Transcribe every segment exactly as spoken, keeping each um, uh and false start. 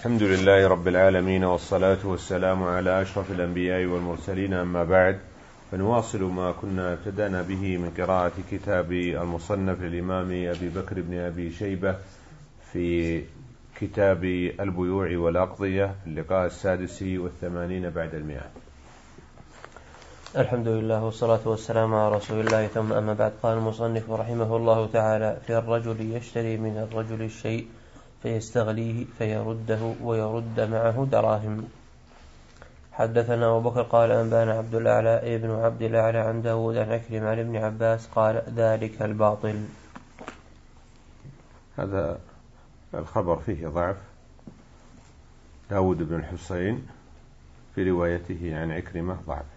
الحمد لله رب العالمين، والصلاة والسلام على أشرف الأنبياء والمرسلين، أما بعد، فنواصل ما كنا ابتدأنا به من قراءة كتاب المصنف للإمام أبي بكر بن أبي شيبة في كتاب البيوع والأقضية في اللقاء السادس والثمانين بعد المئة. الحمد لله والصلاة والسلام على رسول الله، ثم أما بعد. قال المصنف رحمه الله تعالى: في الرجل يشتري من الرجل الشيء فيستغليه فيرده ويرد معه دراهم. حدثنا أبو بكر قال أنبانا عبد الأعلى ابن عبد الأعلى عن داود عن عكرمة عن ابن عباس قال: ذلك الباطل. هذا الخبر فيه ضعف. داود بن الحسين في روايته عن عكرمة ضعف.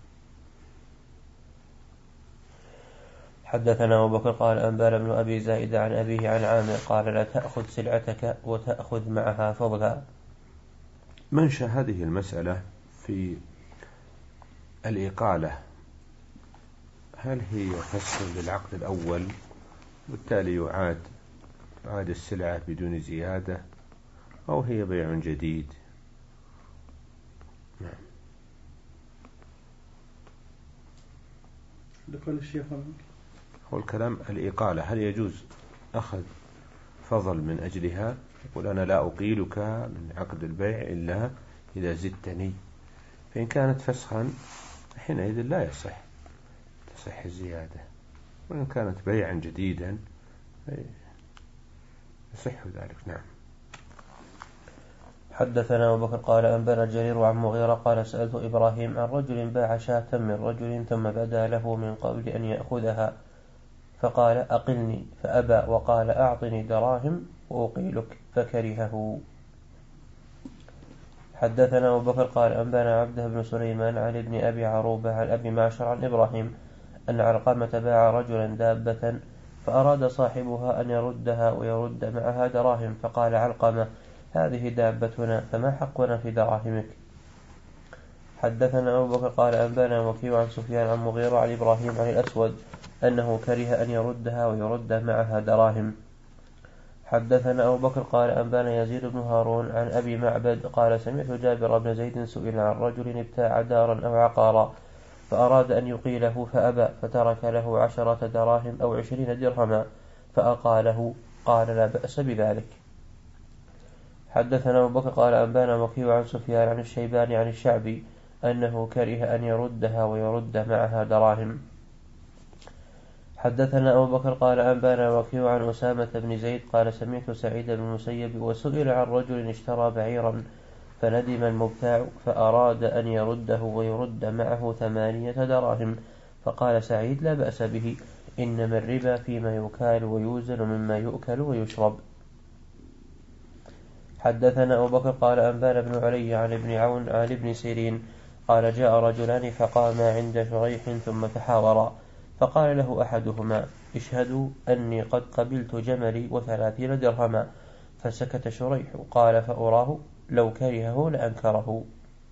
حدثنا أبو بكر قال أنبانا ابن أبي زائد عن أبيه عن عامر قال: لا تأخذ سلعتك وتأخذ معها فضلا. منشأ هذه المسألة في الإقالة، هل هي فسخ للعقد الأول والتالي يعاد عاد السلعة بدون زيادة، أو هي بيع جديد؟ نعم. لقال الشيخ هو الكلام الإقالة، هل يجوز أخذ فضل من أجلها؟ يقول أنا لا أقيلك من عقد البيع إلا إذا زدتني، فإن كانت فسخا حينئذ لا يصح تصح الزيادة، وإن كانت بيعا جديدا يصح ذلك. نعم. حدثنا أبو بكر قال أنبانا جرير عن مغيرة قال: سألت إبراهيم عن رجل باع شاة من رجل ثم بدا له من قبل أن يأخذها فقال: أقلني، فأبى وقال: أعطني دراهم وأقيلك، فكرهه. حدثنا أبو بكر قال أنبانا عبده بن سليمان عن ابن أبي عروبة عن أبي معشر عن إبراهيم أن علقمة باع رجلا دابة فأراد صاحبها أن يردها ويرد معها دراهم، فقال علقمة: هذه دابتنا، فما حقنا في دراهمك؟ حدثنا أبو بكر قال أنبانا وكيع عن سفيان عن مغيرة عن إبراهيم عن الأسود أنه كره أن يردها ويرد معها دراهم. حدثنا أبو بكر قال أنبانا يزيد بن هارون عن أبي معبد قال: سمعت جابر بن زيد سئل عن رجل ابتاع دارا أو عقارا فأراد أن يقيله فأبى، فترك له عشرة دراهم أو عشرين درهما فأقاله، قال: لا بأس بذلك. حدثنا أبو بكر قال أنبانا وكيع عن سفيان عن الشيباني عن الشعبي أنه كره أن يردها ويرد معها دراهم. حدثنا أبو بكر قال أنبانا وكيع عن أسامة بن زيد قال: سمعت سعيد بن المسيب وسئل عن رجل اشترى بعيرا فندم المبتاع فأراد أن يرده ويرد معه ثمانية دراهم، فقال سعيد: لا بأس به، إنما الربا فيما يكال ويوزن مما يؤكل ويشرب. حدثنا أبو بكر قال أنبانا بن علي عن ابن عون عن ابن سيرين قال: جاء رجلان فقاما عند شريح ثم تحاورا، فقال له أحدهما: اشهدوا أني قد قبلت جملي وثلاثين درهما، فسكت شريح. قال: فأراه لو كرهه لأنكره.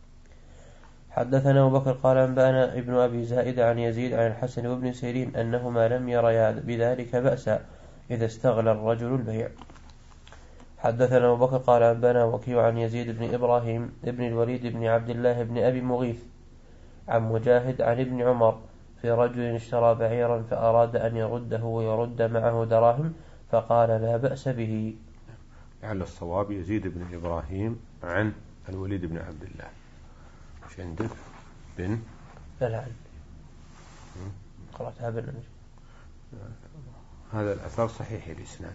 حدثنا أبو بكر قال أنبانا ابن أبي زائد عن يزيد عن الحسن وابن سيرين أنهما لم يريا بذلك بأسا إذا استغلى الرجل البيع. حدثنا أبو بكر قال أنبانا وكيع عن يزيد بن إبراهيم ابن الوليد بن عبد الله بن أبي مغيث عن مجاهد عن ابن عمر في رجل اشترى بعيرا فأراد أن يرده ويرد معه دراهم، فقال: لا بأس به. لعل الصواب يزيد بن إبراهيم عن الوليد بن عبد الله، مش عندك بن؟ فلعل قرأتها بن. هذا الأثر صحيح الإسناد.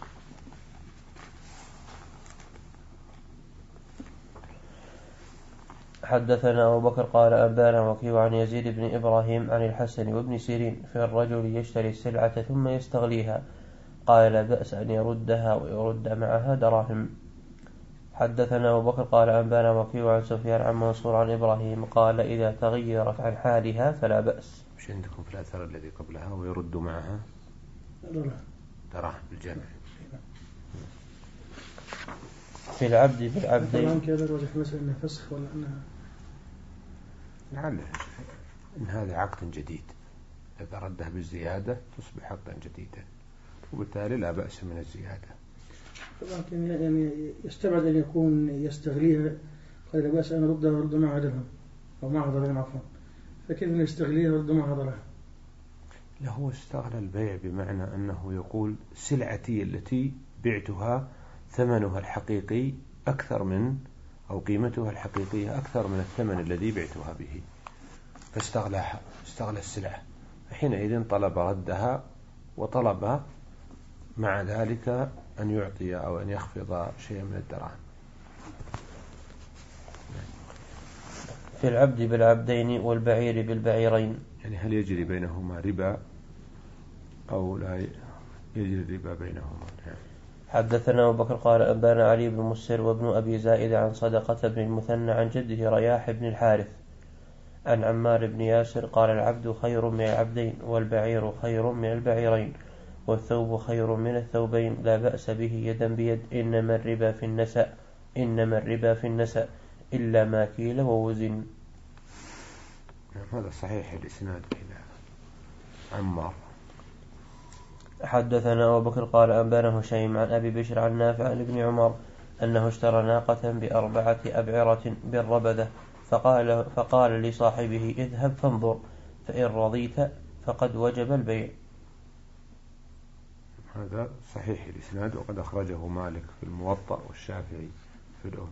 حدثنا أبو بكر قال أنبانا وكيع عن يزيد بن إبراهيم عن الحسن وابن سيرين في الرجل يشتري السلعة ثم يستغليها، قال: لا بأس أن يردها ويرد معها دراهم. حدثنا أبو بكر قال أنبانا وكيع عن سفيان عن منصور عن إبراهيم قال: إذا تغيرت عن حالها فلا بأس. مش عندكم في الأثر الذي قبلها ويرد معها دراهم بالجمع؟ في العبد بالعبدين كذا الوجه مثلا أنها فسخ ولا أنها لعله إن هذا عقد جديد، إذا رده بالزيادة تصبح عقدا جديدا، وبالتالي لا بأس من الزيادة. لكن يعني يستبعد أن يكون يستغليها، قال لا بأس أن أردها ورد معها درهم أو معها درهم عفوا، فكيف يستغليها ورد معها درهم؟ له استغل البيع بمعنى أنه يقول سلعتي التي بعتها ثمنها الحقيقي أكثر من أو قيمتها الحقيقية أكثر من الثمن الذي بعتها به، فاستغلاها، استغلى السلعة، حينئذ طلب ردها، وطلب مع ذلك أن يعطي أو أن يخفض شيئا من الدراهم. في العبد بالعبدين والبعير بالبعيرين، يعني هل يجري بينهما ربا أو لا يجري الربا بينهما؟ حدثنا أبو بكر قال أنبانا علي بن مسر وابن أبي زائد عن صدقة بن المثنى عن جده رياح بن الحارث عن عمار بن ياسر قال العبد خير من العبدين والبعير خير من البعيرين والثوب خير من الثوبين لا بأس به يدا بيد إنما الربا في النسأ إنما الربا في النسأ إلا ما كيل ووزن. هذا صحيح الإسناد إلى عمار. حدثنا أبو بكر قال أنبانا هشيم عن أبي بشر عن نافع عن ابن عمر أنه اشترى ناقة بأربعة أبعرة بالربذة فقال, فقال لصاحبه اذهب فانظر فإن رضيت فقد وجب البيع. هذا صحيح الإسناد وقد أخرجه مالك في الموطأ والشافعي في الأم.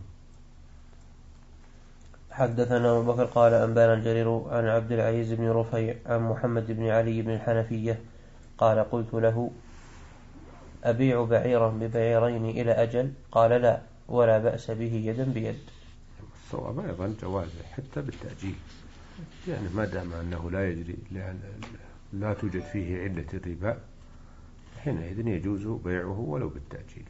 حدثنا أبو بكر قال أنبانا الجرير عن عبد العزيز بن رفيع عن محمد بن علي بن الحنفية قال قلت له أبيع بعيرا ببعيرين إلى أجل؟ قال لا ولا بأس به يدا بيد. الصواب أيضا جوازه حتى بالتأجيل، يعني ما دام أنه لا يجري لا توجد فيه علة الربا حينئذ يجوز بيعه ولو بالتأجيل.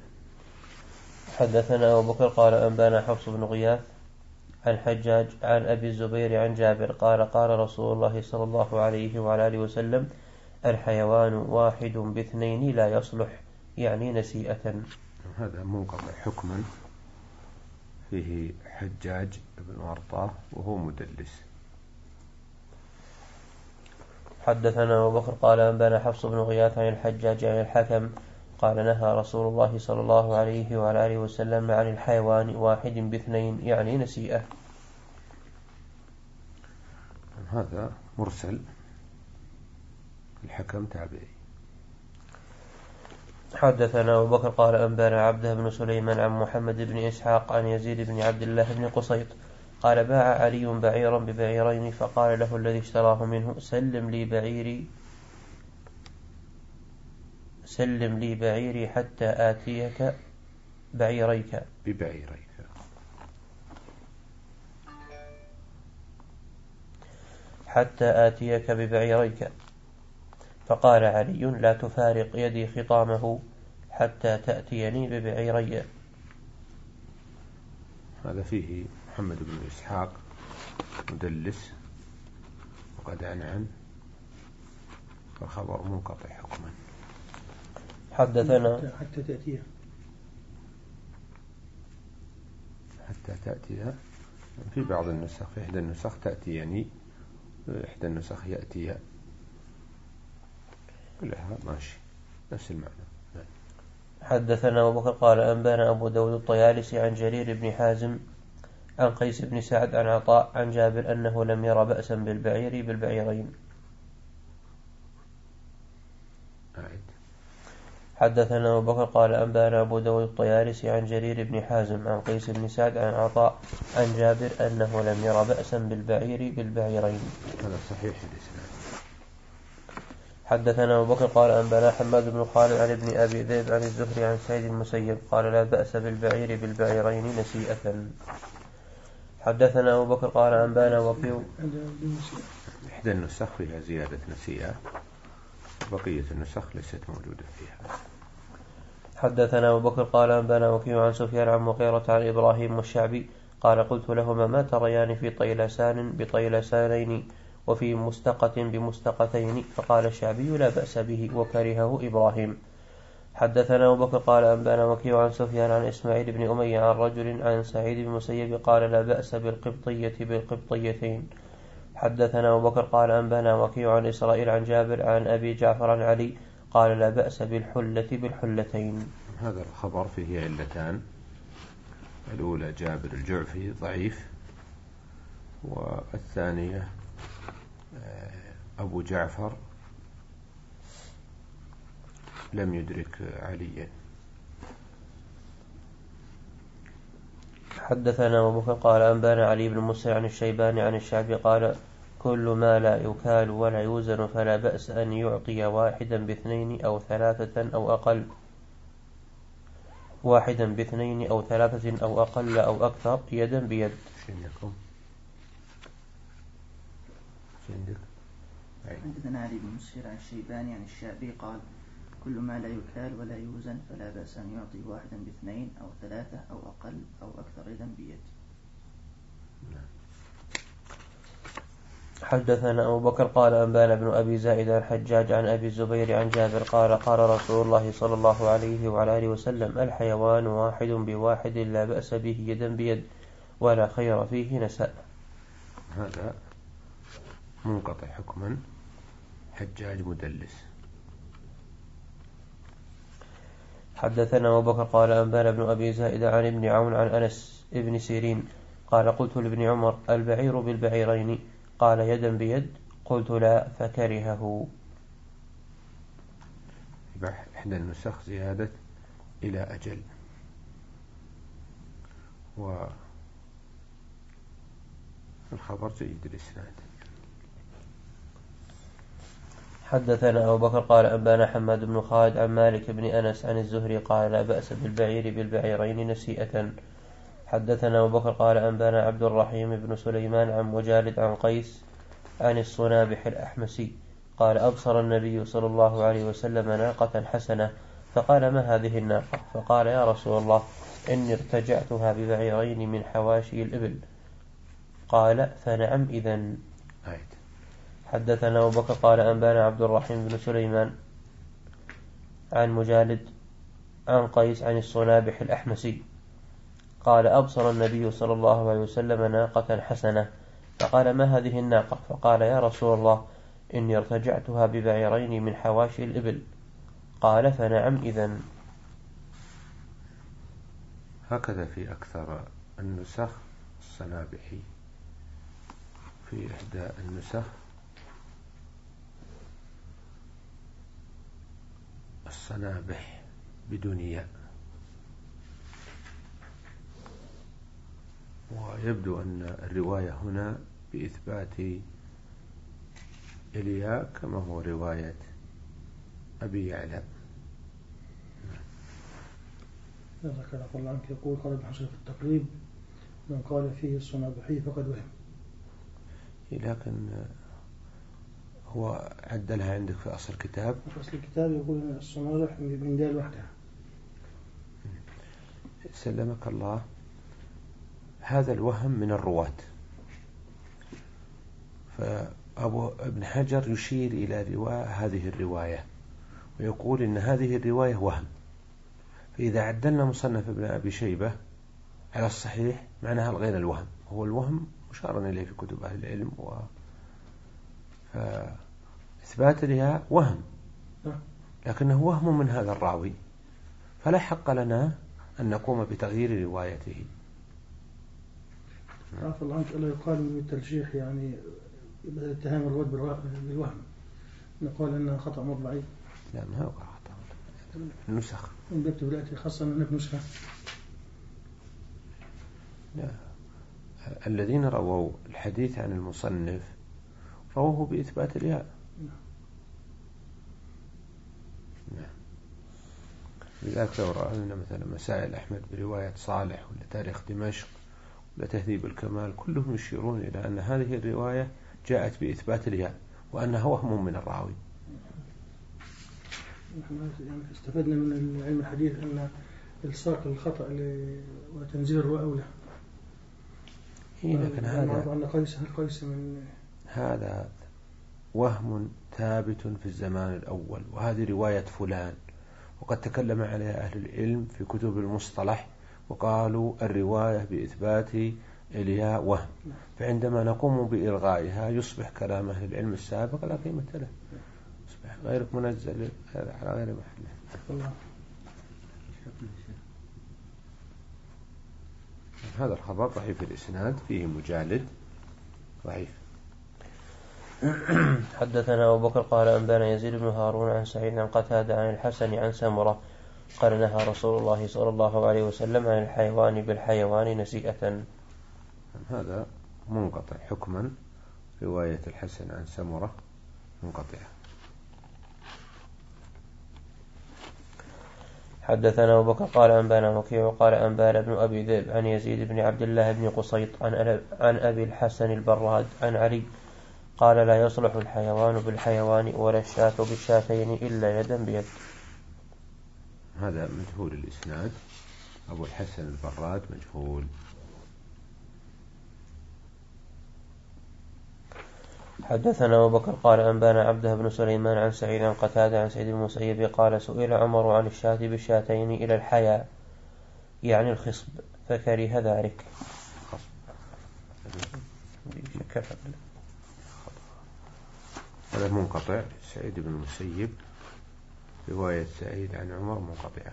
حدثنا أبو بكر قال أنبانا حفص بن غياث عن حجاج عن أبي الزبير عن جابر قال قال رسول الله صلى الله عليه وعلى آله وسلم الحيوان واحد باثنين لا يصلح، يعني نسيئة. هذا منقطع حكما، فيه حجاج بن ورطاه وهو مدلس. حدثنا أبو بكر قال أنبانا حفص بن غياث عن الحجاج عن الحكم قال نهى رسول الله صلى الله عليه وعلى آله وسلم عن الحيوان واحد باثنين، يعني نسيئة. هذا مرسل، الحكم تابعي. حدثنا أبو بكر قال أنبانا عبده بن سليمان عن محمد بن إسحاق عن يزيد بن عبد الله بن قصيط قال باع علي بعيرا ببعيرين فقال له الذي اشتراه منه سلم لي بعيري سلم لي بعيري حتى آتيك بعيريك ببعيريك حتى آتيك ببعيريك فقال علي لا تفارق يدي خطامه حتى تأتيني ببعيري. هذا فيه محمد بن إسحاق مدلس وقد عنعن فخبر منقطع حكما. حدثنا حتى تأتيه حتى تأتي، في بعض النسخ في إحدى النسخ تأتيني، في إحدى النسخ يأتي، كلها ماشي نفس المعنى. حدثنا أبو بكر قال أنبانا أبو داود الطيالسي عن جرير بن حازم عن قيس بن سعد عن عطاء عن جابر أنه لم ير بأسا بالبعير بالبعيرين. أعد. حدثنا أبو بكر قال أنبانا أبو داود الطيالسي عن جرير بن حازم عن قيس بن سعد عن عطاء عن جابر أنه لم ير بأسا بالبعير بالبعيرين. هذا صحيح الإسناد. حدثنا أبو بكر قال أنبانا حماد بن خالد عن ابن أبي ذئب عن الزهري عن سعيد المسيب قال لا بأس بالبعير بالبعيرين نسيئة. حدثنا أبو بكر قال أنبانا وكيع إحدى النسخ فيها زيادة نسيئة، بقية النسخ ليست موجودة فيها. حدثنا أبو بكر قال أنبانا وكيع عن سفيان عن مغيرة عن إبراهيم والشعبي قال قلت لهما ما تريان في طيلسان بطيلسانين وفي مستقة بمستقتين؟ فقال الشعبي لا بأس به وكرهه إبراهيم. حدثنا أبو بكر قال أنبانا وكيع عن سفيان عن إسماعيل بن أمية عن رجل عن سعيد بن المسيب قال لا بأس بالقبطية بالقبطيتين. حدثنا أبو بكر قال أنبانا وكيع عن إسرائيل عن جابر عن أبي جعفر عن علي قال لا بأس بالحلة بالحلتين. هذا الخبر فيه علتان. الأولى جابر الجعفي ضعيف، والثانية أبو جعفر لم يدرك عليا. حدثنا أبو بكر قال أنبانا علي بن مسر عن الشيباني عن الشعبي قال كل ما لا يكال ولا يوزن فلا بأس أن يعطي واحدا باثنين أو ثلاثة أو أقل واحدا باثنين أو ثلاثة أو أقل أو أكثر يدا بيد. شندكم شندك حدثنا علي بن مسر عن الشيباني عن الشعبي قال كل ما لا يكال ولا يوزن فلا بأس أن يعطي واحدا باثنين أو ثلاثة أو أقل أو أكثر يدا بيد. حدثنا أبو بكر قال أنبانا بن أبي زائدة الحجاج عن أبي الزبير عن جابر قال قال رسول الله صلى الله عليه وعلى آله وسلم الحيوان واحد بواحد لا بأس به يدا بيد ولا خير فيه نساء. هذا منقطع حكما، حجاج مدلس. حدثنا أبو بكر قال أنبانا بن أبي زائدة عن ابن عون عن أنس ابن سيرين قال قلت لابن عمر البعير بالبعيرين قال يدا بيد قلت لا فكرهه. إحدى النسخ زيادة إلى أجل، والخبر جيد الإسناد. حدثنا أبو بكر قال أنبانا حماد بن خالد عن مالك بن أنس عن الزهري قال لا بأس بالبعير بالبعيرين نسيئة. حدثنا أبو بكر قال أنبانا عبد الرحيم بن سليمان عن مجالد عن قيس عن الصنابح الأحمسي قال أبصر النبي صلى الله عليه وسلم ناقة حسنة فقال ما هذه الناقة؟ فقال يا رسول الله إني ارتجعتها ببعيرين من حواشي الإبل. قال فنعم إذن. حدثنا أبو بكر قال أنبانا عبد الرحيم بن سليمان عن مجالد عن قيس عن الصنابح الأحمسي قال أبصر النبي صلى الله عليه وسلم ناقة حسنة فقال ما هذه الناقة؟ فقال يا رسول الله إني ارتجعتها ببعيرين من حواشي الإبل. قال فنعم إذن. هكذا في أكثر النسخ الصنابحي، في إحدى النسخ الصنابح بدون ياء، ويبدو أن الرواية هنا بإثبات الياء كما هو رواية أبي يعلى. ذكر الله عنك يقول قال ابن حجر في التقريب من قال فيه الصنابحي فقد وهم. لكن هو عدلها عندك في أصل الكتاب. في أصل الكتاب يقول أن الصنابح من دال وحدها. سلمك الله. هذا الوهم من الرواة، فأبو ابن حجر يشير إلى رواية هذه الرواية ويقول إن هذه الرواية وهم، فإذا عدلنا مصنف ابن أبي شيبة على الصحيح معناها الغير الوهم، هو الوهم مشار إليه في كتب أهل العلم، و فإثبات الياء وهم لكنه وهم من هذا الراوي، فلا حق لنا أن نقوم بتغيير روايته. عفوا الله عنك ألا يقال من الترجيح يعني بدل اتهام الرواة بالوهم نقول أنها خطأ مطبعي. لا ما هو خطأ النسخ من باب تبلاتي خاصة أنك نسخة. لا، الذين رووا الحديث عن المصنف رووه بإثبات الياء. نعم. لذلك لو رأينا مثلا مسائل أحمد برواية صالح ولا تاريخ دمشق ولا تهذيب الكمال كلهم يشيرون إلى أن هذه الرواية جاءت بإثبات الياء وأنها وهم من الراوي. نحن يعني استفدنا من علم الحديث أن إلصاق الخطأ وتنزيل الرواء أولى. لكن هذا أن قيس قيس من هذا وهم ثابت في الزمان الأول، وهذه رواية فلان، وقد تكلم عليها أهل العلم في كتب المصطلح وقالوا الرواية بإثبات الياء وهم، فعندما نقوم بإلغائها يصبح كلام أهل العلم السابق لا قيمة له، يصبح غير منزل على غير محله. هذا الخبر ضعيف الإسناد، فيه مجالد ضعيف. حدثنا أبو بكر قال أنبانا يزيد بن هارون عن سعيد عن قتادة عن الحسن عن سمرة قال نهى رسول الله صلى الله عليه وسلم عن الحيوان بالحيوان نسيئة. هذا منقطع حكما، رواية الحسن عن سمرة منقطعة. حدثنا أبو بكر قال أنبانا وكيع قال أنبانا ابن أبي ذئب عن يزيد بن عبد الله بن قصيط عن عن أبي الحسن البراد عن علي قال لا يصلح الحيوان بالحيوان ولا الشاة بالشاتين إلا يدا بيد. هذا مجهول الإسناد، أبو الحسن البراد مجهول. حدثنا أبو بكر قال أنبانا عبده بن سليمان عن سعيد عن قتادة عن سعيد بن المسيب قال سئل عمر عن الشاة بالشاتين إلى الحياء يعني الخصب فكره ذلك. هذا منقطع، سعيد بن المسيب رواية سعيد عن عمر منقطعة.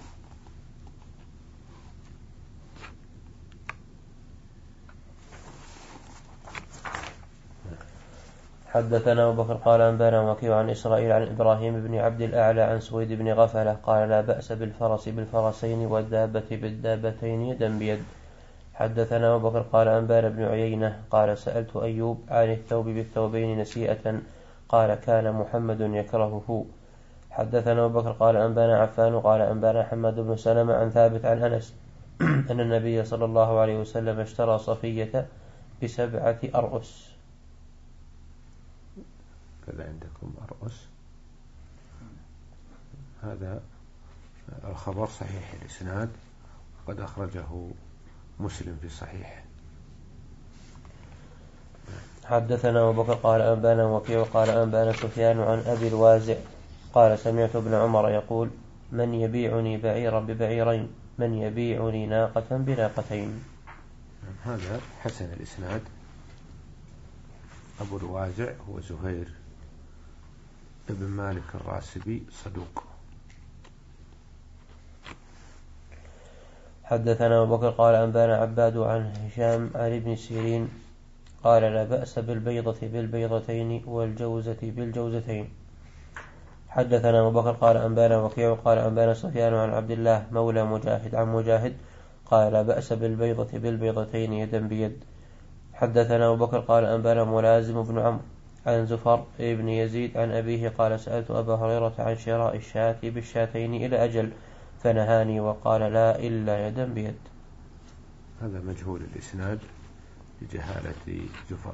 حدثنا أبو بكر قال أنبانا وكيع عن إسرائيل عن إبراهيم بن عبد الأعلى عن سويد بن غفلة قال لا بأس بالفرس بالفرسين والدابة بالدابتين يدا بيد. حدثنا أبو بكر قال أنبانا بن عيينة قال سألت أيوب عن الثوب بالثوبين نسيئة قال كان محمد يكرهه. حدثنا أبو بكر قال أنبانا عفان قال أنبانا حماد بن سلمة عن ثابت عن أنس أن النبي صلى الله عليه وسلم اشترى صفية بسبعة أرؤس. كذا عندكم أرؤس. هذا الخبر صحيح الإسناد، قد أخرجه مسلم في صحيح. حدثنا أبو بكر قال أنبانا وكيع قال أنبانا سفيان عن أبي الوازع قال سمعت ابن عمر يقول من يبيعني بعيرا ببعيرين من يبيعني ناقة بناقتين. هذا حسن الإسناد. أبو الوازع هو زهير ابن مالك الراسبي صدوق. حدثنا أبو بكر قال أنبانا عباد عن هشام عن ابن سيرين قال لا بأس بالبيضة بالبيضتين والجوزة بالجوزتين. حدثنا أبو بكر قال أنبانا وكيع قال أنبانا سفيان عن عبد الله مولى مجاهد عن مجاهد قال لا بأس بالبيضة بالبيضتين يدا بيد. حدثنا أبو بكر قال أنبانا ملازم بن عمرو عن زفر ابن يزيد عن أبيه قال سألت أبا هريرة عن شراء الشاة بالشاتين إلى أجل فنهاني وقال لا إلا يدا بيد. هذا مجهول الإسناد لجهالة زفر.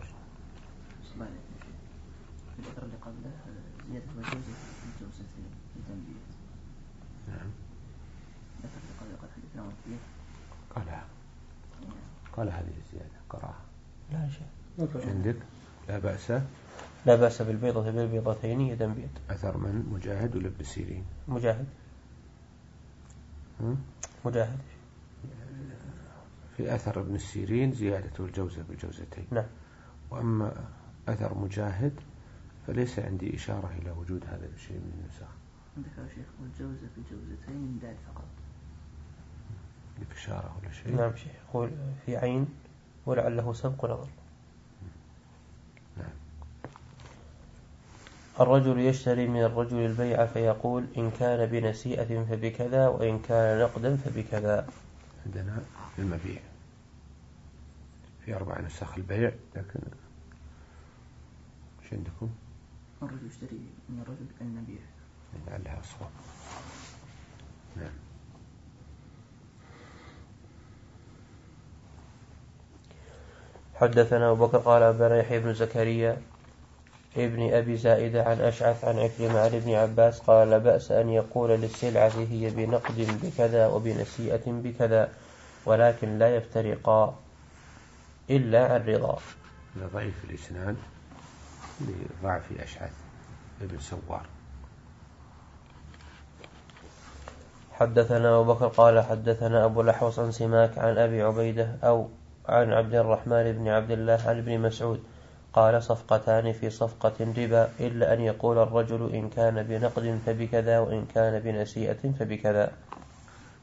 الذكر اللي قبله زيادة والجوزة بالجوزتين يدا بيد. نعم. الذكر اللي قبله قد حدثنا وكيع قالها قال هذه الزيادة قرأها. لا شيء عندك لا بأس لا بأس بالبيضة بالبيضتين يدا بيد. أثر من مجاهد ولا ابن سيرين؟ مجاهد. هم؟ مجاهد. في أثر ابن سيرين زيادة الجوزة بالجوزتين. نعم. وأما أثر مجاهد فليس عندي إشارة إلى وجود هذا الشيء من النسخ. عندك يا شيخ والجوزة بالجوزتين من دال فقط. لك إشارة ولا شيء؟ نعم شيخ يقول في عين ولعله سبق نظر. نعم. الرجل يشتري من الرجل البيع فيقول إن كان بنسيئة فبكذا وإن كان نقدا فبكذا. عندنا المبيع في أربع نسخ البيع، لكن ايش عندكم؟ الرجل يشتري من الرجل المبيع لعلها أصوب. نعم. حدثنا أبو بكر قال أنبانا يحيى بن زكريا ابن أبي زائدة عن أشعث عن عكرمة عن ابن عباس قال لا بأس أن يقول للسلعة هي بنقد بكذا وبنسيئة بكذا ولكن لا يفترقا إلا عن رضا. ضعيف الإسناد لضعف أشعث ابن سوار. حدثنا أبو بكر قال حدثنا أبو الأحوص عن سماك عن أبي عبيدة أو عن عبد الرحمن بن عبد الله عن ابن مسعود قال صفقتان في صفقة ربا إلا أن يقول الرجل إن كان بنقد فبكذا وإن كان بنسيئة فبكذا.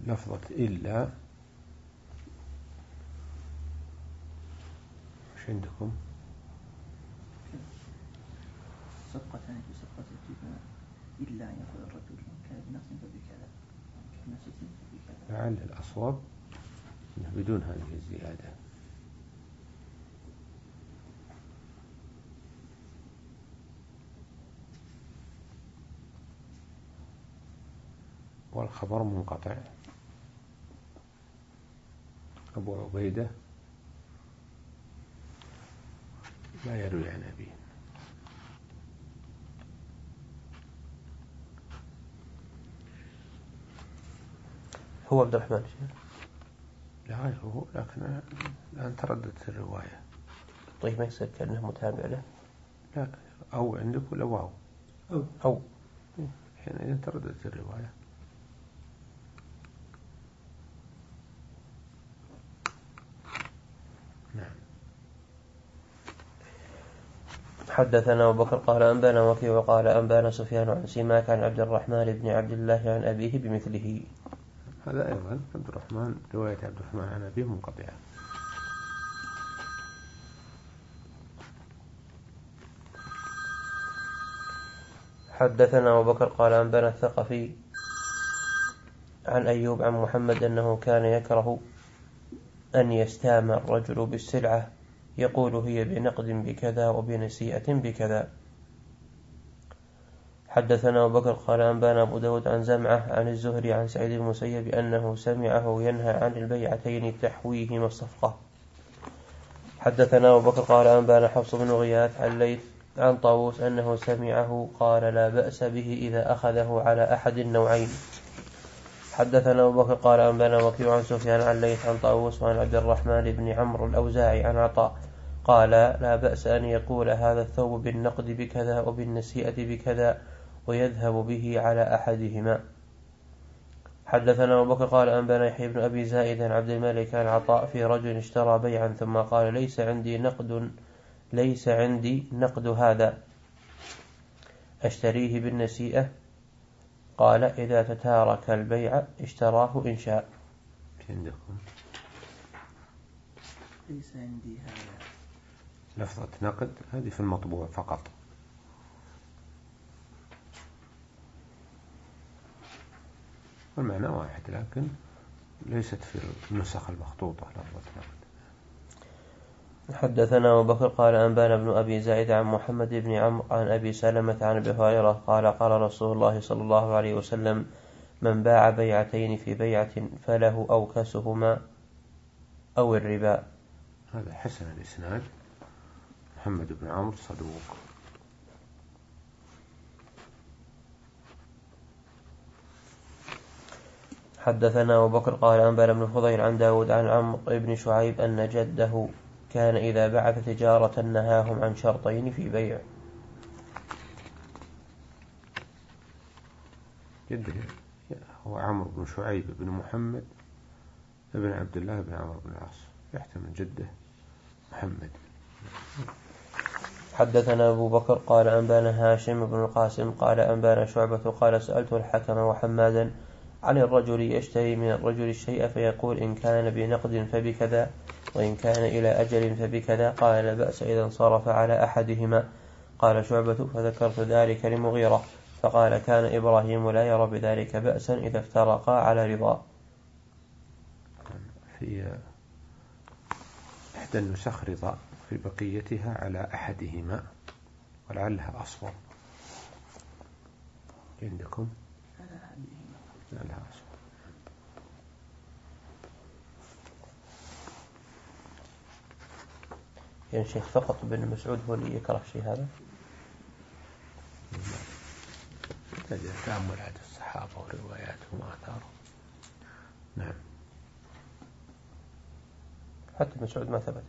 لفظة إلا مش عندكم؟ صفقة ثانية في صفقة الجبال إلا أن يقول الرجل إن كان بنقص فبكذا وإن كان نسيت فبكذا. لعل الأصوب أنه بدون هذه الزيادة. والخبر منقطع. أبو عبيدة لا يروي عن أبيه. هو عبد الرحمن لا غيره، لكن الآن ترددت الرواية. طيب ما يصير كأنه متابع له؟ لا، أو عندك ولا واو أو أو حينئذ ترددت الرواية. نعم. حدثنا أبو بكر قال أنبانا وكيع وقال أنبانا سفيان عن سماك عن عبد الرحمن بن عبد الله عن أبيه بمثله. هذا أيضا عبد الرحمن، رواية عبد الرحمن عن أبيه منقطعة. حدثنا أبو بكر قال أنبانا الثقفي عن أيوب عن محمد أنه كان يكره أن يستام الرجل بالسلعة يقول هي بنقد بكذا وبنسيئة بكذا. حدثنا أبو بكر قال أنبانا أبو داود عن زمعة عن الزهري عن سعيد بن المسيب أنه سمعه ينهى عن البيعتين تحويهما الصفقة. حدثنا أبو بكر قال أنبانا حفص بن غياث عن ليث عن طاووس أنه سمعه قال لا بأس به إذا أخذه على أحد النوعين. حدثنا أبو بكر قال أنبانا وكيع عن سفيان عن ليث عن طاووس وعن عبد الرحمن بن عمرو الأوزاعي عن عطاء قال لا بأس أن يقول هذا الثوب بالنقد بكذا وبالنسيئة بكذا ويذهب به على أحدهما. حدثنا أبو بكر قال أنبانا يحيى بن أبي زائد عن عبد الملك عن عطاء في رجل اشترى بيعا ثم قال ليس عندي نقد ليس عندي نقد هذا أشتريه بالنسيئة. قال إذا تتارك البيع اشتراه إن شاء. عندكم ليس عندي هذا لفظة نقد هذه في المطبوع فقط. والمعنى واحد لكن ليست في النسخ المخطوطة لفظة نقد. حدثنا أبو بكر قال أنبانا بن أبي زائد عن محمد بن عمرو عن أبي سلمة عن أبي هريرة قال قال رسول الله صلى الله عليه وسلم من باع بيعتين في بيعة فله أوكسهما أو الربا. هذا حسن الإسناد. محمد بن عمرو صدوق. حدثنا أبو بكر قال أنبانا بن فضيل عن داود عن عمرو بن شعيب أن جده كان إذا بعث تجارة نهاهم عن شرطين في بيع. جده هو عمرو بن شعيب بن محمد بن عبد الله بن عمرو بن العاص، يحتمل جده محمد. حدثنا أبو بكر قال أنبانا هاشم بن القاسم قال أنبانا شعبة قال سألت الحكم وحمادا عن الرجل يشتري من الرجل الشيء فيقول إن كان بنقد فبكذا وإن كان إلى أجل فبكذا قال لا بأس إذا انصرف على أحدهما. قال شعبة فذكرت ذلك لمغيرة فقال كان إبراهيم لا يرى بذلك بأسا إذا افترقا على رضا. في إحدى النسخ رضا في بقيتها على أحدهما ولعلها أصوب. عندكم لعلها أصوب. يعني شيخ فقط بن مسعود هو اللي يكره شيء هذا. تجد تأمل الصحابة ورواياتهم وآثارهم. نعم. حتى مسعود ما ثبت.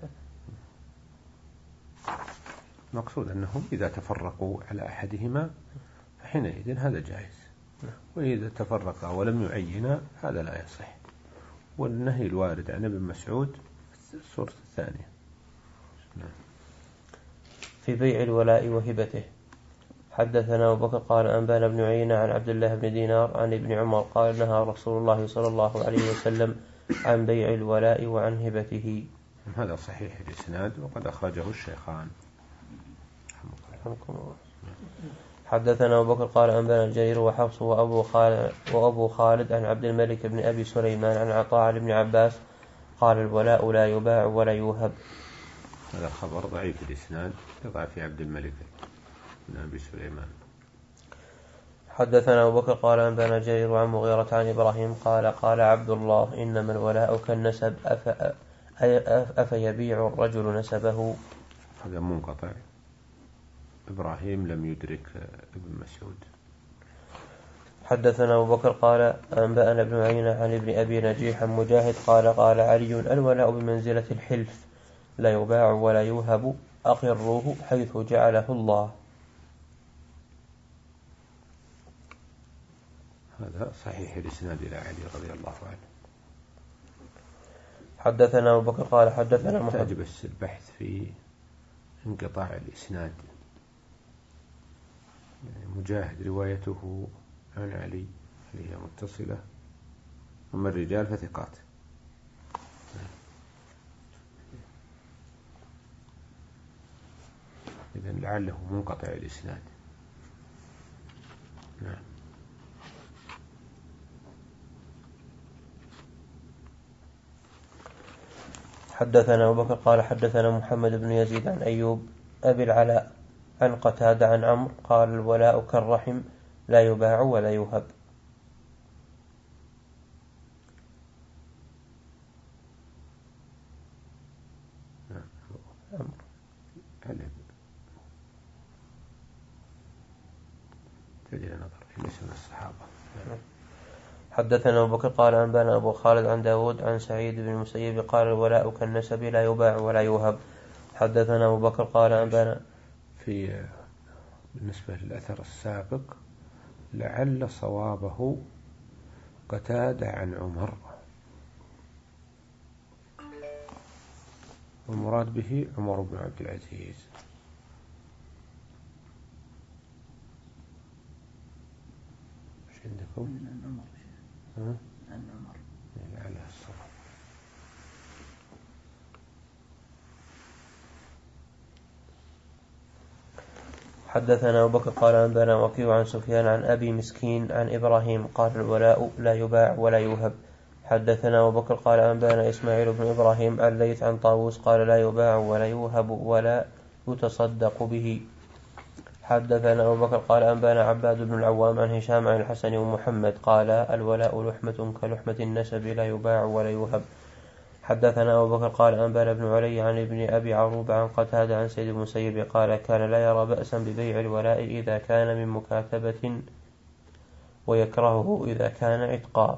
مقصود أنهم إذا تفرقوا على أحدهما فحينئذ هذا جائز، وإذا تفرقا ولم يعينا هذا لا يصح. والنهي الوارد عن ابن مسعود في السورة الثانية. نعم. في بيع الولاء وهبته. حدثنا أبو بكر قال أنبانا بن عيينة عن عبد الله بن دينار عن ابن عمر قال نهى رسول الله صلى الله عليه وسلم عن بيع الولاء وعن هبته. هذا صحيح الإسناد وقد أخرجه الشيخان. حدثنا أبو بكر قال أنبانا الجرير وحفص وأبو خالد, وأبو خالد عن عبد الملك بن أبي سليمان عن عطاء بن عباس قال الولاء لا يباع ولا يوهب. هذا خبر ضعيف الإسناد لضعف عبد الملك بن أبي سليمان. حدثنا أبو بكر قال أنبانا الجرير عن مغيرة عن إبراهيم قال قال عبد الله إنما الولاء كالنسب أفيبيع الرجل نسبه. هذا منقطع. إبراهيم لم يدرك ابن مسعود. حدثنا أبو بكر قال أنبأنا ابن عيينة عن ابن أبي نجيح مجاهد قال قال علي الولاء بمنزلة الحلف لا يباع ولا يوهب أقروه حيث جعله الله. هذا صحيح الإسناد إلى علي رضي الله عنه. حدثنا أبو بكر قال حدثنا محمد. تعجب البحث في انقطاع الإسناد. مجاهد روايته عن علي اللي هي متصلة، أما الرجال فثقات. إذن لعله منقطع الإسناد. نعم. حدثنا أبو بكر قال حدثنا محمد بن يزيد عن أيوب أبي العلاء عن قتادة عن عمرو قال الولاء كالرحم لا يباع ولا يوهب. حدثنا أبو بكر قال أنبانا أبو خالد عن داود عن سعيد بن المسيب قال الولاء كالنسب لا يباع ولا يوهب. حدثنا أبو بكر قال أنبانا في بالنسبة للأثر السابق لعل صوابه قتادة عن عمر، والمراد به عمر بن عبد العزيز. ايش عندكم؟ عمر. ها؟ عمر. لعل الصواب. حدثنا أبو بكر قال أنبانا وكيع عن سفيان عن أبي مسكين عن إبراهيم قال الولاء لا يباع ولا يوهب. حدثنا أبو بكر قال أنبانا إسماعيل بن إبراهيم عن ليث عن طاووس قال لا يباع ولا يوهب ولا يتصدق به. حدثنا أبو بكر قال أنبانا عباد بن العوام عن هشام عن الحسن ومحمد قال الولاء لحمة كلحمة النسب لا يباع ولا يوهب. حدثنا أبو بكر قال أنبانا بن علي عن ابن أبي عروبة عن قتادة عن سيد المسيب قال كان لا يرى بأسا ببيع الولاء إذا كان من مكاتبة ويكرهه إذا كان عتقا.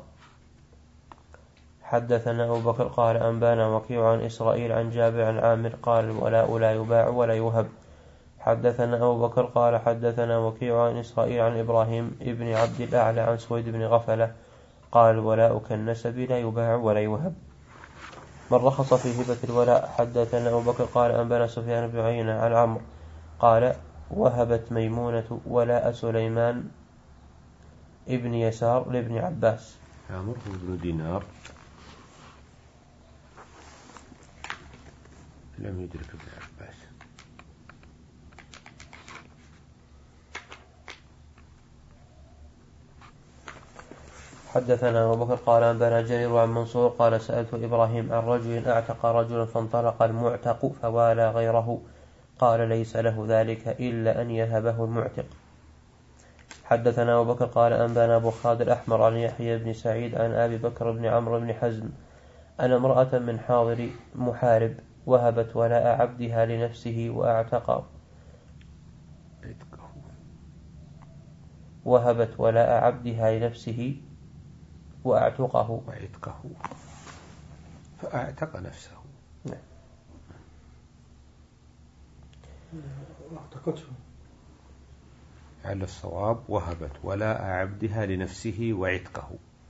حدثنا أبو بكر قال أنبانا وكيع عن إسرائيل عن جابر عن عامر قال الولاء لا يباع ولا يوهب. حدثنا أبو بكر قال حدثنا وكيع عن إسرائيل عن إبراهيم ابن عبد الأعلى عن سويد بن غفلة قال الولاء كالنسب لا يباع ولا يوهب. من رخص في هبة الولاء. حدثنا أبو بكر قال أنبانا سفيان بن عيينة عن عمرو قال وهبت ميمونة ولاء سليمان ابن يسار لابن عباس. عمرو بن دينار لم يدرك ابن عباس. حدثنا أبو بكر قال أنبانا جرير عن منصور قال سألت إبراهيم عن رجل أعتق رجلا فانطلق المعتق فوالى غيره قال ليس له ذلك إلا أن يهبه المعتق. حدثنا أبو بكر قال أنبانا أبو خالد الأحمر عن يحيى بن سعيد عن أبي بكر بن عمرو بن حزم أن امرأة من حاضر محارب وهبت ولاء عبدها لنفسه وأعتق وهبت ولاء عبدها لنفسه وأعتقه وعتقه فأعتق نفسه. نعم. واعتقته على الصواب وهبت ولاء عبدها لنفسه وعتقه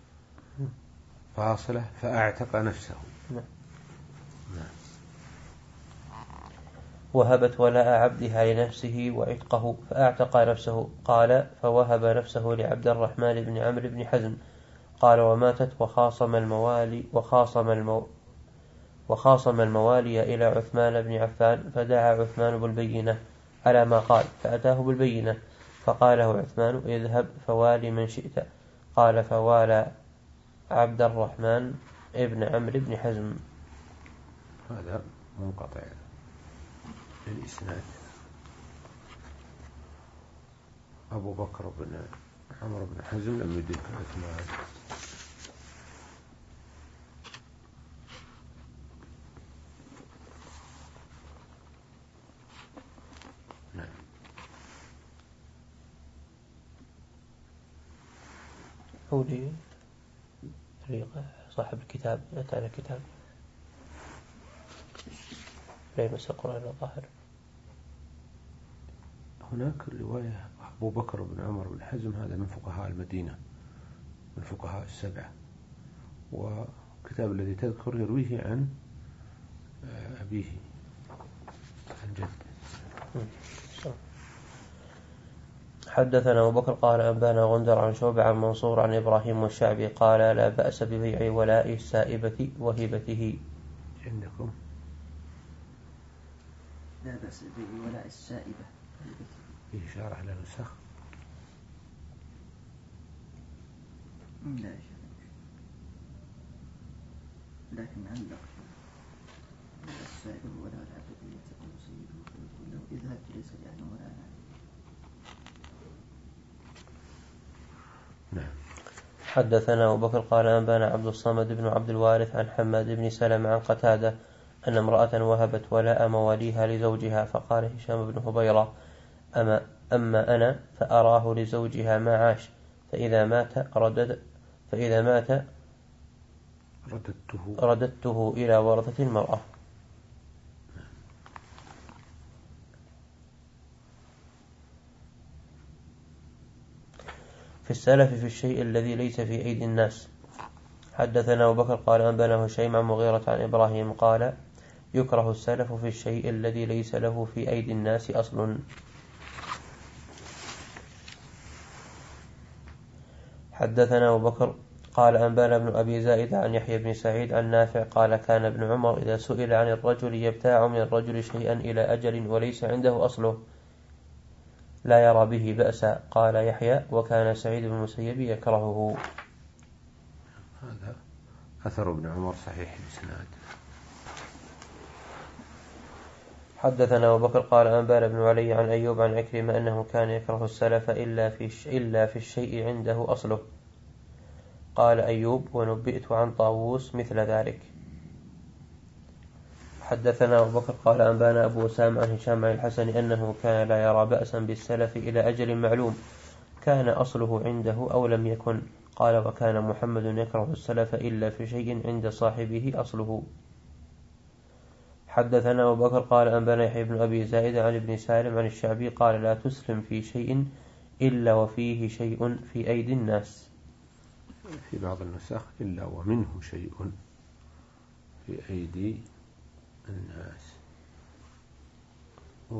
فاصلة فأعتق نفسه. نعم. نعم. وهبت ولاء عبدها لنفسه وعتقه فأعتق نفسه. قال فوهب نفسه لعبد الرحمن بن عمرو بن حزم. قال وماتت وخاصم الموالي وخاصم المو وخاصم الموالي إلى عثمان بن عفان فدعا عثمان بالبينة على ما قال فأتاه بالبينة فقال له عثمان اذهب فوالي من شئت. قال فوالى عبد الرحمن ابن عمرو بن حزم. هذا منقطع الإسناد. أبو بكر بن عمرو بن حزم لم يدرك عثمان. نعم. أولي طريقة صاحب الكتاب أتى الكتاب لا يمس القرآن الظاهر. هناك الرواية أبو بكر بن عمر بن حزم هذا من فقهاء المدينة من فقهاء السبعة، وكتاب الذي تذكر يرويه عن أبيه عن جد. حدثنا أبو بكر قال أنبانا غندر عن شعبة عن منصور عن إبراهيم والشعبي قال لا بأس ببيع ولاء السائبة وهبته. عندكم لا بأس ببيع ولاء السائبة فيه شارح لنسخ. لا شيء لكن علق السائبة ولا العبد يتقل سيده فيقول له اذهب ليس لأهل ولا أنا. نعم. حدثنا أبو بكر قال أنبانا عبد الصمد بن عبد الوارث عن حماد بن سلمة عن قتادة أن امرأة وهبت ولاء مواليها لزوجها فقال هشام بن هبيرة أما, أما أنا فأراه لزوجها ما عاش فإذا مات ردد فإذا مات رددته, رددته إلى ورثة المرأة. في السلف في الشيء الذي ليس في أيدي الناس. حدثنا أبو بكر قال أنبانا هشيم عن مغيرة عن إبراهيم قال يكره السلف في الشيء الذي ليس له في أيدي الناس أصل. حدثنا أبو بكر قال أنبانا ابن أبي زائد عن يحيى بن سعيد عن نافع قال كان ابن عمر إذا سئل عن الرجل يبتاع من الرجل شيئا إلى أجل وليس عنده أصله لا يرى به بأسا. قال يحيى وكان سعيد بن المسيب يكرهه. هذا أثر ابن عمر صحيح الإسناد. حدثنا أبو بكر قال أنبانا بن علي عن أيوب عن عكرمة أنه كان يكره السلف إلا في إلا في الشيء عنده أصله. قال أيوب ونبئت عن طاووس مثل ذلك. حدثنا أبو بكر قال أنبانا أبو أسامة عن هشام عن الحسن أنه كان لا يرى بأسا بالسلف إلى أجل معلوم كان أصله عنده أو لم يكن. قال وكان محمد يكره السلف إلا في شيء عند صاحبه أصله. حدثنا أبو بكر قال أنبانا يحيى بن أبي زائد عن ابن سالم عن الشعبي قال لا تسلم في شيء إلا وفيه شيء في أيدي الناس. في بعض النسخ إلا ومنه شيء في أيدي الناس. و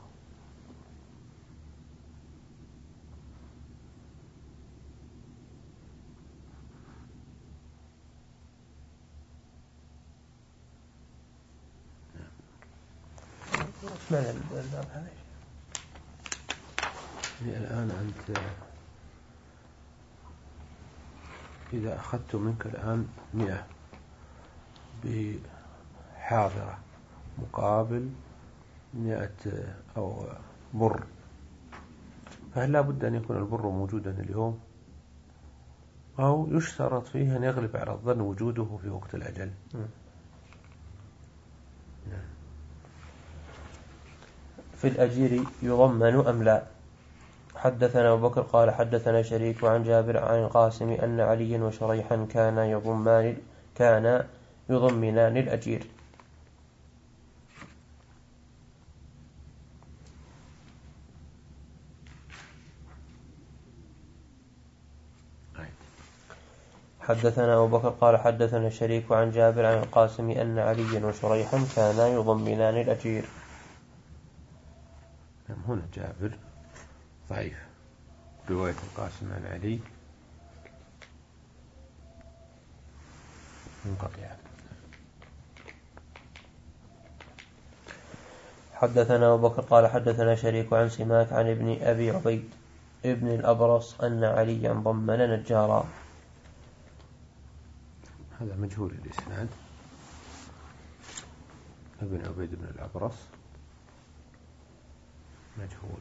معنى الباب هذا يعني الآن أنت إذا أخذت منك الآن مئة بحاضرة مقابل مئة أو بر، فهل لا بد أن يكون البر موجودا اليوم أو يشترط فيه أن يغلب على الظن وجوده في وقت الأجل؟ في الأجير يضمن أم لا؟ حدثنا أبو بكر قال حدثنا شريك عن جابر عن القاسم أن علي وشريحا كان يضمان كان يضمنان الأجير. حدثنا أبو بكر قال حدثنا شريك عن جابر عن القاسم أن علي وشريحا كانا يضمنان الأجير. هنا جابر ضعيف، رواية القاسم عن علي منقطعة. حدثنا أبو بكر قال حدثنا شريك عن سماك عن ابن أبي عبيد ابن الأبرص أن عليا ضمن نجارا. هذا مجهول الإسناد، ابن عبيد بن الأبرص مجهول.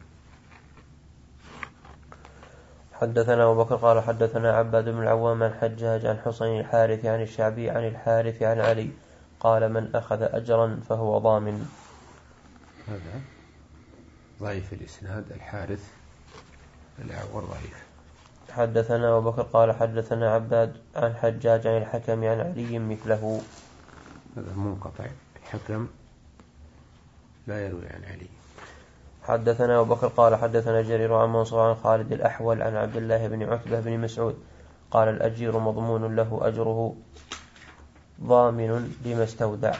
حدثنا أبو بكر قال حدثنا عباد بن العوام عن حجاج عن حسين الحارث عن الشعبي عن الحارث عن علي قال من أخذ أجرا فهو ضامن. هذا ضعيف الإسناد، الحارث الأعور ضعيف. حدثنا أبو بكر قال حدثنا عباد عن حجاج عن الحكم عن علي مثله. هذا منقطع، الحكم لا يروي عن علي. حدثنا أبو بكر قال حدثنا جرير عن منصور عن خالد الأحول عن عبد الله بن عتبة بن مسعود قال الأجير مضمون له أجره ضامن لما استودع.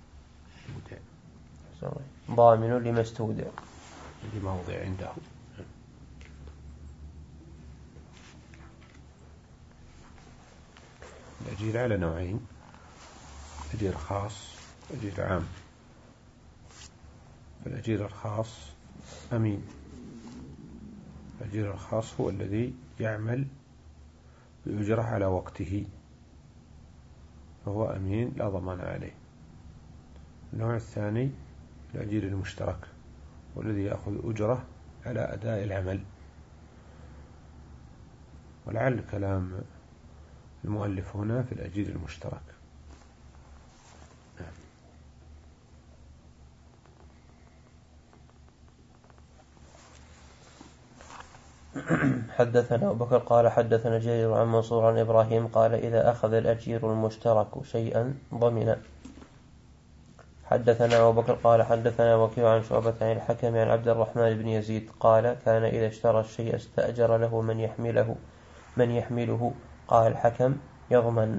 ضامن لما استودع لموضع عنده. الأجير على نوعين، أجير خاص وأجير عام. فالأجير الخاص أمين. الأجير الخاص هو الذي يعمل بأجرة على وقته، فهو أمين لا ضمان عليه. النوع الثاني الأجير المشترك، والذي يأخذ أجرة على أداء العمل. ولعل كلام المؤلف هنا في الأجير المشترك. حدثنا أبو بكر قال حدثنا جرير عن منصور عن إبراهيم قال إذا أخذ الأجير المشترك شيئا ضمن. حدثنا أبو بكر قال حدثنا وكيع عن شعبة عن الحكم عن عبد الرحمن بن يزيد قال كان إذا اشترى الشيء استأجر له من يحمله من يحمله قال الحكم يضمن.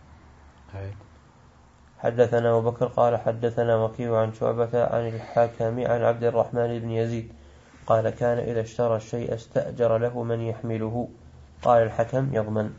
حدثنا أبو بكر قال حدثنا وكيع عن شعبة عن الحكم عن عبد الرحمن بن يزيد قال كان إذا اشترى الشيء استأجر له من يحمله قال الحكم يضمن.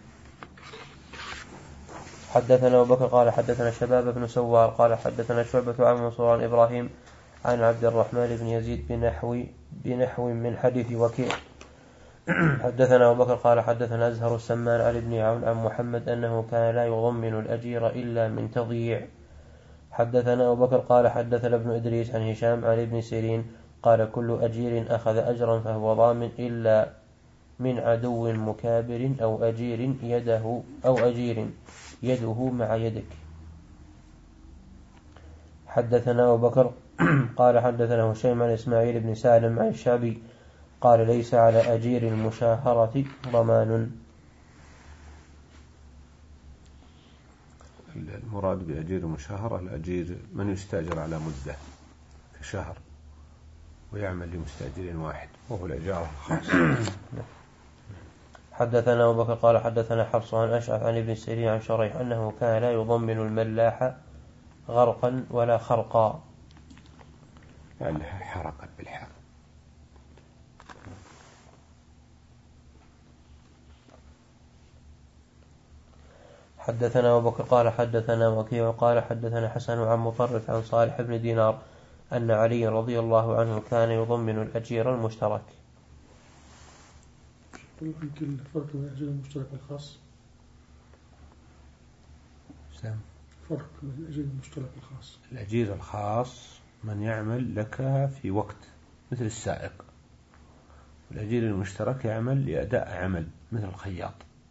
حدثنا أبو بكر قال حدثنا شباب بن سوار قال حدثنا شعبة عن منصور عن إبراهيم عن عبد الرحمن بن يزيد بنحو بنحو من حديث وكيع. حدثنا أبو بكر قال حدثنا أزهر السمان علي بن عون عن محمد أنه كان لا يضمن الأجير إلا من تضييع. حدثنا أبو بكر قال حدثنا ابن إدريس عن هشام عن ابن سيرين قال كل أجير أخذ أجرا فهو ضامن إلا من عدو مكابر أو أجير يده أو أجير يده مع يدك. حدثنا أبو بكر قال حدثنا هشيم عن إسماعيل بن سالم عن الشعبي قال ليس على أجير المشاهرة ضمان. المراد بأجير المشاهرة الأجير من يستأجر على مدة في شهر ويعمل لمستأجر واحد، وهو الأجارة الخاصة. حدثنا أبو بكر قال حدثنا حفص عن أشعث عن ابن سيرين عن شريح أنه كان لا يضمن الملاح غرقا ولا خرقا. يعني حرقا بالحق. حدثنا أبو بكر قال حدثنا وكيع قال حدثنا حسن عن مطرف عن صالح بن دينار أن علي رضي الله عنه كان يضمن الأجير المشترك. يمكن الفرق بين الأجير المشترك الخاص. سام. فرق بين الأجير المشترك الخاص. الأجير الخاص من يعمل لك في وقت مثل السائق، والأجير المشترك يعمل لأداء عمل مثل الخياط.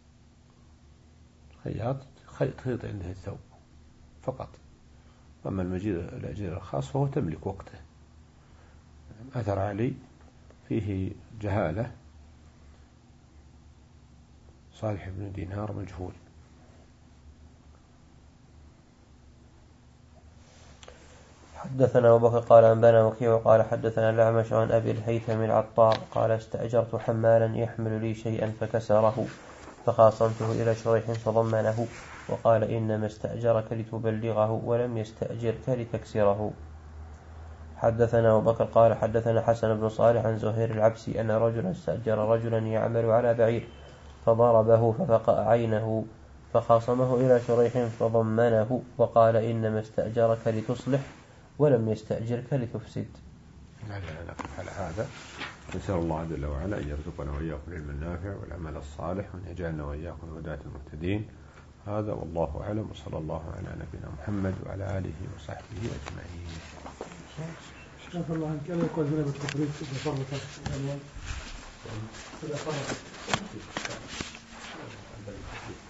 الخياط خيط عنده الثوب فقط. أما الأجير الخاص فهو تملك وقته. أثر علي فيه جهالة، صالح بن دينار مجهول. حدثنا أبو بكر قال أنبانا وكيع قال حدثنا الأعمش عن أبي الهيثم العطار قال استأجرت حمالا يحمل لي شيئا فكسره فخاصمته إلى شريح فضمنه وقال إنما استأجرك لتبلغه ولم يستأجرك لتكسره. حدثنا أبو بكر قال حدثنا حسن بن صالح عن زهير العبسي أن رجلا استأجر رجلا يعمل على بعير فضربه ففقأ عينه فخاصمه إلى شريح فضمنه وقال إنما استأجرك لتصلح ولم يستأجرك لتفسد. لا لا نقف على هذا. نسأل الله جل وعلا أن يرزقنا وإياكم العلم النافع والعمل الصالح وأن يجعلنا وإياكم هداة المهتدين. هذا والله أعلم وصلى الله على نبينا محمد وعلى آله وصحبه أجمعين. شاف الله عنك ألا يقول هنا بالتفريط إذا فرطت الألوان إذا فرطت